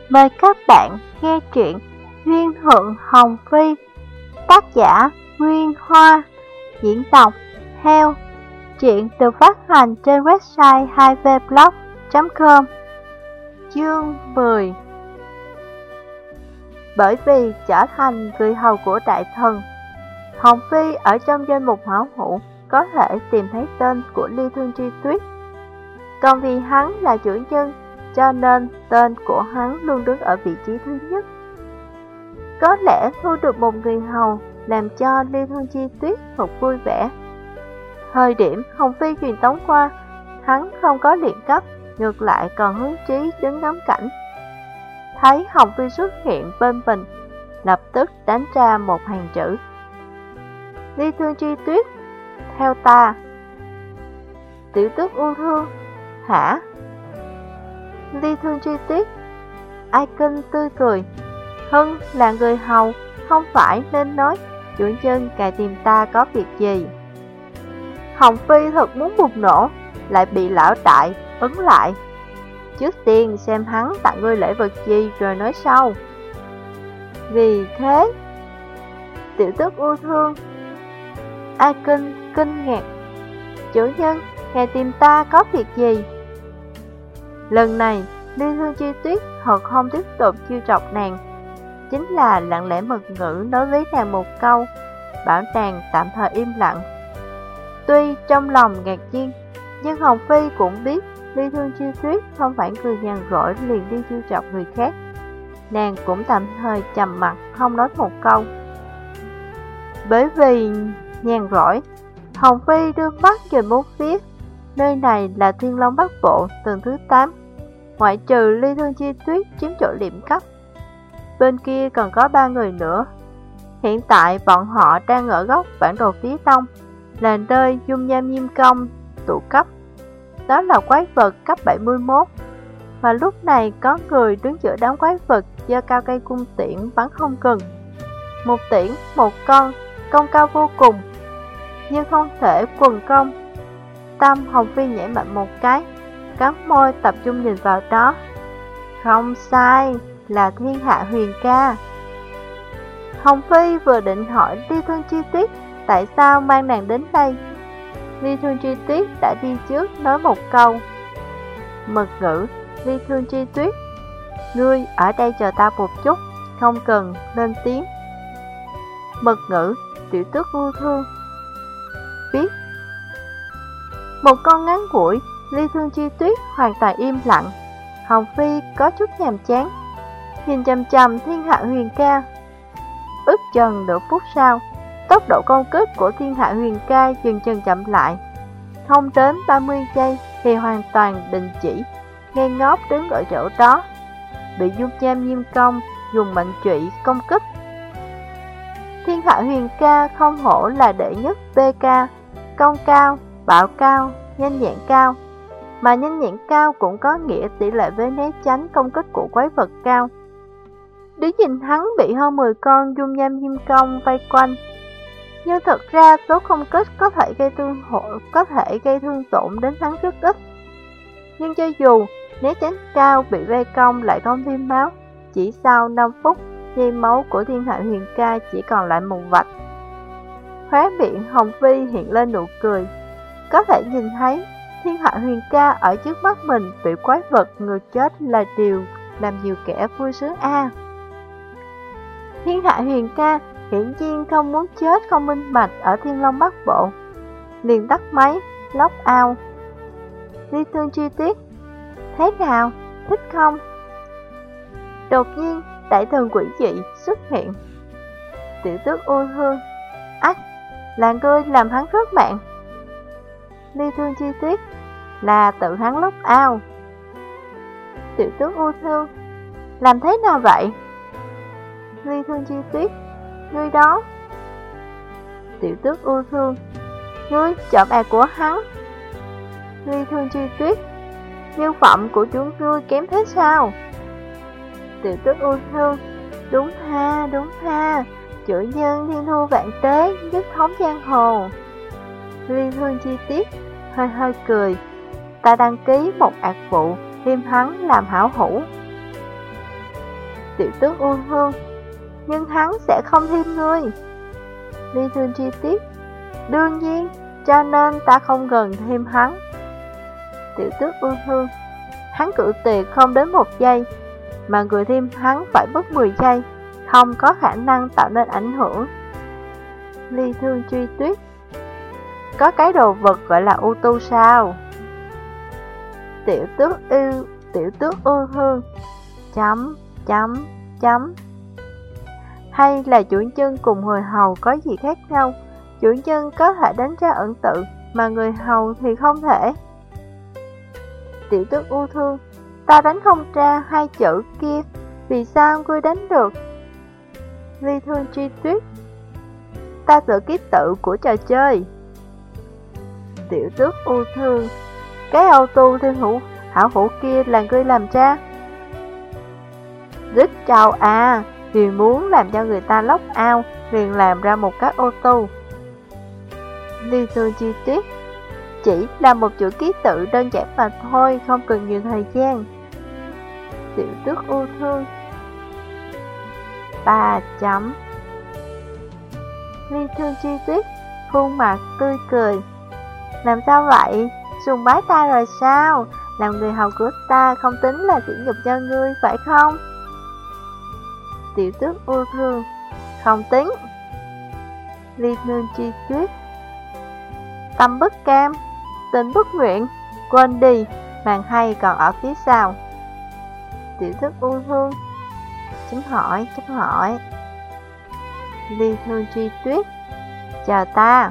Mời các bạn nghe truyện Duyên Thượng Hồng Phi, tác giả Nguyên Hoa, diễn đọc Heo. Truyện được phát hành trên website 2vblog.com. Chương 10. Bởi vì trở thành người hầu của đại thần, Hồng Phi ở trong danh mục hảo hữu có thể tìm thấy tên của Ly Thương Chi Tuyết. Còn vì hắn là chủ nhân, cho nên tên của hắn luôn đứng ở vị trí thứ nhất. Có lẽ thu được một người hầu làm cho Ly Thương Chi Tuyết thật vui vẻ. Thời điểm Hồng Phi truyền tống qua, hắn không có luyện cấp, ngược lại còn hứng chí đứng ngắm cảnh. Thấy Hồng Phi xuất hiện bên mình, lập tức đánh ra một hàng chữ: Ly Thương Chi Tuyết, theo ta. Tiểu tước ưu thương, hả? Ly Thương Chi Tuyết, Ai Kinh tươi cười. Hưng là người hầu, không phải nên nói chủ nhân ngài tìm ta có việc gì. Hồng Phi thật muốn bùng nổ, lại bị lão đại ứng lại. Trước tiên xem hắn tặng ngươi lễ vật gì rồi nói sau. Vì thế, tiểu tước ưu thương, Ai Kinh kinh ngạc. Chủ nhân, ngài tìm ta có việc gì? Lần này, Ly Thương Chi Tuyết thật không tiếp tục chiêu chọc nàng, chính là lặng lẽ mật ngữ nói với nàng một câu, bảo nàng tạm thời im lặng. Tuy trong lòng ngạc nhiên, nhưng Hồng Phi cũng biết Ly Thương Chi Tuyết không phải người nhàn rỗi liền đi chiêu chọc người khác. Nàng cũng tạm thời trầm mặt không nói một câu. Bởi vì nhàn rỗi, Hồng Phi đưa mắt nhìn bốn phía. Nơi này là Thiên Long Bắc Bộ tầng thứ 8, ngoại trừ Ly Thương Chi Tuyết chiếm chỗ điểm cấp. Bên kia còn có 3 người nữa. Hiện tại bọn họ đang ở góc bản đồ phía đông, là nơi dung nham nhiêm công tụ cấp. Đó là quái vật cấp 71. Và lúc này có người đứng giữa đám quái vật giơ cao cây cung tiễn bắn không ngừng. Một tiễn, một con, công cao vô cùng, nhưng không thể quần công. Tâm Hồng Phi nhảy mạnh một cái, cắn môi tập trung nhìn vào đó. Không sai, là Thiên Hạ Huyền Ca. Hồng Phi vừa định hỏi Ly Thương Chi Tuyết tại sao mang nàng đến đây, Ly Thương Chi Tuyết đã đi trước nói một câu. Mật ngữ, Ly Thương Chi Tuyết, ngươi ở đây chờ ta một chút, không cần lên tiếng. Mật ngữ, tiểu tước ưu thương. Biết. Một câu ngắn ngủi, Ly Thương Chi Tuyết hoàn toàn im lặng. Hồng Phi có chút nhàm chán, nhìn chằm chằm Thiên Hạ Huyền Ca. Ước chừng nửa phút sau, tốc độ công kích của Thiên Hạ Huyền Ca dần dần chậm lại. Không đến 30 giây thì hoàn toàn đình chỉ, ngây ngốc đứng ở chỗ đó, bị dung nham nhiêm công dùng mệnh trụy công kích. Thiên Hạ Huyền Ca không hổ là đệ nhất PK, công cao, bạo cao, nhanh nhẹn cao. Mà nhanh nhẹn cao cũng có nghĩa tỷ lệ với né tránh công kích của quái vật cao. Đứng nhìn hắn bị hơn 10 con dung nham nhiêm công vây quanh. Nhưng thật ra số công kích có thể gây thương tổn đến hắn rất ít. Nhưng cho dù né tránh cao bị vây công lại không viêm máu, chỉ sau 5 phút, dây máu của Thiên Hạ Huyền Ca chỉ còn lại một vạch. Khóe miệng Hồng Phi hiện lên nụ cười. Có thể nhìn thấy Thiên Hạ Huyền Ca ở trước mắt mình bị quái vật người chết là điều làm nhiều kẻ vui sướng a. Thiên Hạ Huyền Ca hiển nhiên không muốn chết không minh bạch ở Thiên Long Bắc Bộ, liền tắt máy, lóc ao. Ly Thương Chi Tuyết, thế nào, thích không? Đột nhiên, đại thần quỷ dị xuất hiện. Tiểu tước ưu thương, ách, là ngươi làm hắn rớt mạng. Ly Thương Chi Tuyết, là tự hắn lóc ao. Tiểu tước ưu thương, làm thế nào vậy? Ly Thương Chi Tuyết, ngươi đó. Tiểu tước ưu thương, ngươi trộm bạc của hắn. Ly Thương Chi Tuyết, nhân phẩm của chúng ngươi kém thế sao? Tiểu tước ưu thương, đúng ha, chủ nhân thiên thu vạn tế, nhất thống giang hồ. Ly Thương Chi Tuyết hơi cười, ta đăng ký một ạc vụ, thêm hắn làm hảo hữu. Tiểu tước U Hương: nhưng hắn sẽ không thêm ngươi. Ly Thương Chi Tiết: đương nhiên, cho nên ta không cần thêm hắn. Tiểu tước U Hương: hắn cự tuyệt không đến 1 giây, mà người thêm hắn phải mất 10 giây, không có khả năng tạo nên ảnh hưởng. Ly Thương Chi Tuyết: có cái đồ vật gọi là U Tu sao? Tiểu tước U Hương: chấm. Hay là chủ nhân cùng người hầu có gì khác nhau? Chủ nhân có thể đánh ra ẩn tự, mà người hầu thì không thể. Tiểu tước U Thương: ta đánh không ra 2 chữ kia, vì sao ngươi đánh được? Ly Thương Chi Tuyết: ta tự ký tự của trò chơi. Tiểu tước U Thương: cái auto thiên hảo hữu kia là ngươi làm ra? Rất trâu à, vì muốn làm cho người ta lóc ao, liền làm ra một cái ô tô. Ly Thương Chi Tuyết: chỉ là một chữ ký tự đơn giản mà thôi, không cần nhiều thời gian. Tiểu tước U Thương: 3 chấm. Ly Thương Chi Tuyết khuôn mặt tươi cười: làm sao vậy? Sùng bái ta rồi sao? Làm người hầu của ta không tính là sỉ nhục cho ngươi, phải không? Tiểu tước U Thương: không tính. Ly Thương Chi Tuyết: tâm bất cam, tình bất nguyện, quên đi, màn hay còn ở phía sau. Tiểu tước U Thương: chấm hỏi. Ly Thương Chi Tuyết: chờ ta.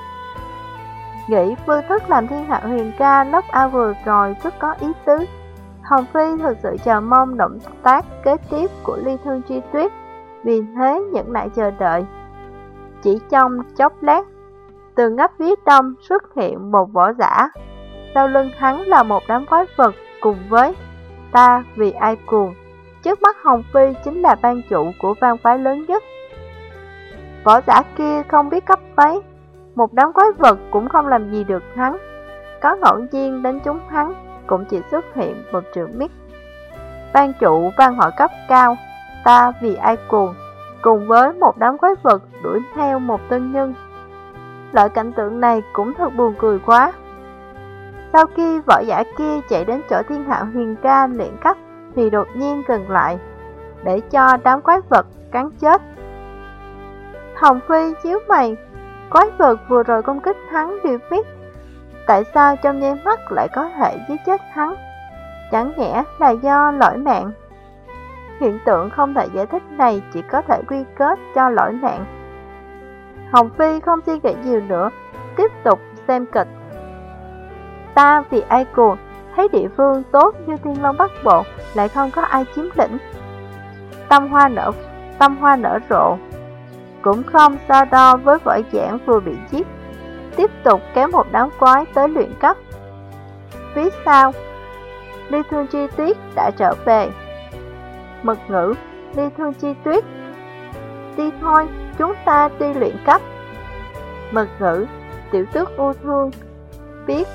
Nghĩ phương thức làm thiên hạ huyền ca lóc ao vừa rồi rất có ý tứ. Hồng Phi thực sự chờ mong động tác kế tiếp của Ly Thương Chi Tuyết, vì thế nhẫn nại chờ đợi. Chỉ trong chốc lát, từ ngách phía đông xuất hiện một võ giả. Sau lưng hắn là một đám quái vật cùng với ta vì ai cuồng. Trước mắt Hồng Phi chính là ban chủ của bang phái lớn nhất. Võ giả kia không biết cấp mấy, một đám quái vật cũng không làm gì được hắn. Có ngẫu nhiên đến chúng hắn cũng chỉ xuất hiện 1 triệu mét. Ban chủ bang hội cấp cao ta vì ai cuồng cùng với một đám quái vật đuổi theo một tân nhân. Loại cảnh tượng này cũng thật buồn cười quá. Sau khi võ giả kia chạy đến chỗ thiên hạ huyền ca luyện cấp thì đột nhiên dừng lại, để cho đám quái vật cắn chết. Hồng Phi nhíu mày, quái vật vừa rồi công kích hắn đều biết, tại sao trong nháy mắt lại có thể giết chết hắn? Chẳng nhẽ là do lỗi mạng? Hiện tượng không thể giải thích này chỉ có thể quy kết cho lỗi mạng. Hồng Phi không suy nghĩ nhiều nữa, tiếp tục xem kịch. Ta vì ai cuồng, thấy địa phương tốt như Thiên Long Bắc Bộ lại không có ai chiếm lĩnh. Tâm hoa nở rộ, cũng không so đo với võ giảng vừa bị giết. Tiếp tục kéo một đám quái tới luyện cấp. Phía sau, Ly Thương Chi Tuyết đã trở về. Mật ngữ: Ly Thương Chi Tuyết: đi thôi, chúng ta đi luyện cấp. Mật ngữ: Tiểu tước U Thương: biết.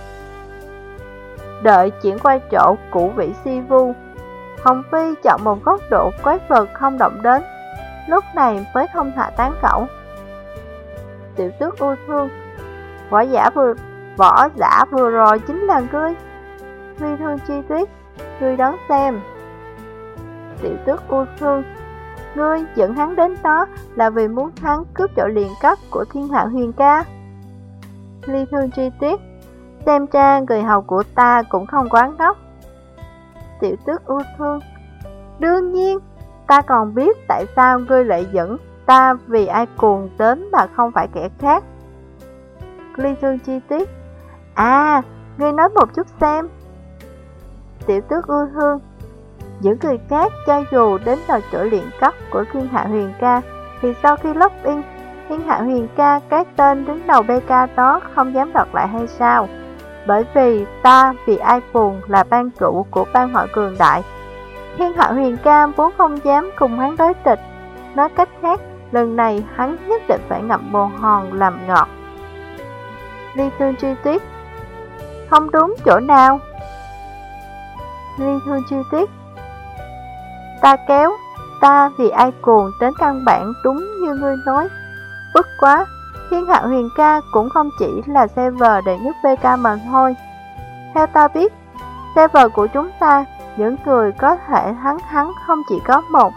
Đợi chuyển qua chỗ cũ vị si vu, Hồng Phi chọn một góc độ quái vật không động đến, lúc này mới không hạ tán cẩu. Tiểu tước U Thương: võ giả vừa rồi chính là ngươi. Ly Thương Chi Tuyết: ngươi đón xem. Tiểu tước U Thương: ngươi dẫn hắn đến đó là vì muốn hắn cướp chỗ luyện cấp của thiên hạ huyền ca. Ly Thương Chi Tuyết: xem ra người hầu của ta cũng không quá ngốc. Tiểu tước U Thương: đương nhiên, ta còn biết tại sao ngươi lại dẫn ta vì ai cuồng đến mà không phải kẻ khác. Ly Thương Chi Tuyết: à, ngươi nói một chút xem. Tiểu tước U Thương: những người khác cho dù đến vào chỗ luyện cấp của thiên hạ huyền ca, thì sau khi log in, thiên hạ huyền ca cái tên đứng đầu BK đó không dám đọc lại hay sao? Bởi vì ta vì ai cuồng là ban chủ của bang hội cường đại, thiên hạ huyền ca vốn không dám cùng hắn đối địch. Nói cách khác, lần này hắn nhất định phải ngậm bồ hòn làm ngọt. Ly Thương Chi Tuyết: không đúng chỗ nào? Ly Thương Chi Tuyết: ta kéo ta vì ai cuồng đến căn bản đúng như ngươi nói. Bất quá, Thiên Hạ Huyền ca cũng không chỉ là server đệ nhất PK mà thôi. Theo ta biết, server của chúng ta, những người có thể thắng hắn không chỉ có một.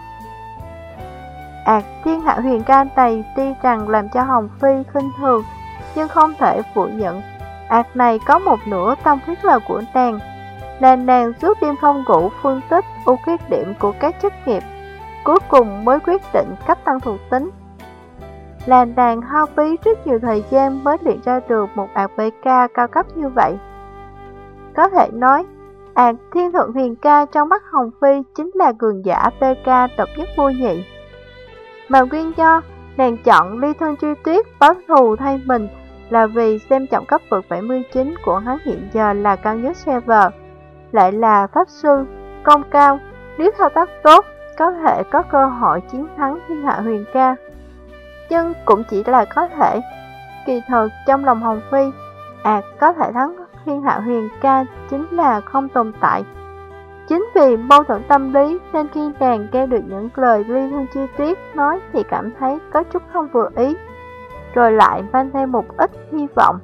Thiên Hạ Huyền ca này tuy rằng làm cho Hồng Phi khinh thường, nhưng không thể phủ nhận này có một nửa tâm huyết là của nàng. Là nàng rút đêm không ngủ phân tích ưu khuyết điểm của các chức nghiệp, cuối cùng mới quyết định cách tăng thuộc tính. Là nàng hao phí rất nhiều thời gian mới luyện ra được một PK cao cấp như vậy. Có thể nói, Thiên Thượng Huyền ca trong mắt Hồng Phi chính là cường giả PK độc nhất vô nhị. Mà nguyên do nàng chọn Ly Thương Truy Tuyết báo thù thay mình là vì xem trọng cấp bậc 79 của hắn hiện giờ là cao nhất server, lại là pháp sư, công cao, nếu thao tác tốt, có thể có cơ hội chiến thắng Thiên Hạ Huyền ca. Nhưng cũng chỉ là có thể, kỳ thực trong lòng Hồng Phi, có thể thắng Thiên Hạ Huyền ca chính là không tồn tại. Chính vì mâu thuẫn tâm lý nên khi nàng nghe được những lời Ly Thương Chi Tuyết nói thì cảm thấy có chút không vừa ý, rồi lại mang thêm một ít hy vọng.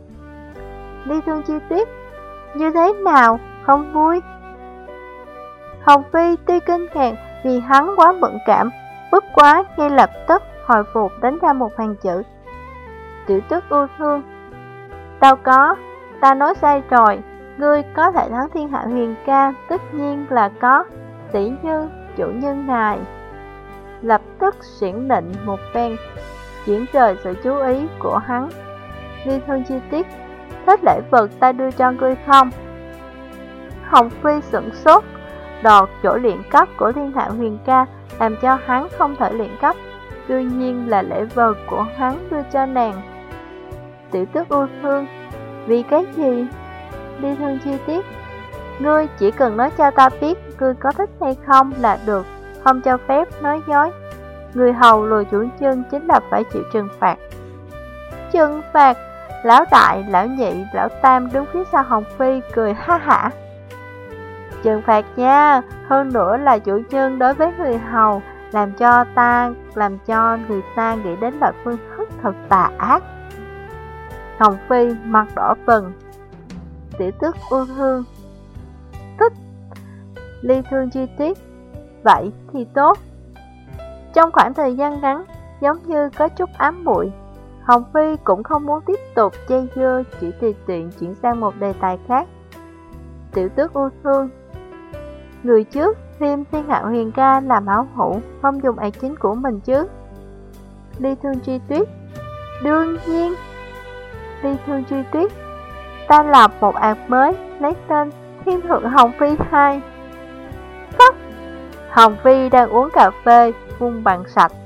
Ly Thương Chi Tuyết, như thế nào, không vui? Hồng Phi tuy kinh ngạc vì hắn quá bận cảm, bất quá ngay lập tức hồi phục đánh ra một hàng chữ. Tiểu Tức ưu thương. Đâu có, ta nói sai rồi, ngươi có thể thắng Thiên Hạ Huyền ca, tất nhiên là có, tỷ như chủ nhân ngài. Lập tức xỉn nịnh một phen, chuyển rời sự chú ý của hắn. Ly Thương Chi Tiết, thích lễ vật ta đưa cho ngươi không? Hồng Phi sửng sốt, đọt chỗ luyện cấp của Thiên Hạ Huyền ca làm cho hắn không thể luyện cấp, đương nhiên là lễ vật của hắn đưa cho nàng. Tiểu Tức ưu thương, vì cái gì? Ly Thương Chi Tiết, ngươi chỉ cần nói cho ta biết ngươi có thích hay không là được, không cho phép nói dối. Người hầu lùi chủ chân chính là phải chịu trừng phạt. Trừng phạt? Lão đại, lão nhị, lão tam đứng phía sau Hồng Phi cười ha hả. Trừng phạt nha, hơn nữa là chủ nhân đối với người hầu, làm cho người ta nghĩ đến loại phương thức thật tà ác. Hồng Phi mặt đỏ bừng. Tiểu Tức ưu thương, thích. Ly Thương Chi Tiết, vậy thì tốt. Trong khoảng thời gian ngắn, giống như có chút ám muội, Hồng Phi cũng không muốn tiếp tục dây dưa, chỉ tùy tiện chuyển sang một đề tài khác. Tiểu Tước ưu thương, người trước thêm Thiên Hạ Huyền ca làm áo hữu, không dùng chính của mình chứ? Ly Thương Chi Tuyết, đương nhiên. Ly Thương Chi Tuyết, ta lập một mới, lấy tên Thiên Thượng Hồng Phi 2. Phốc! Hồng Phi đang uống cà phê, vung bằng sạch.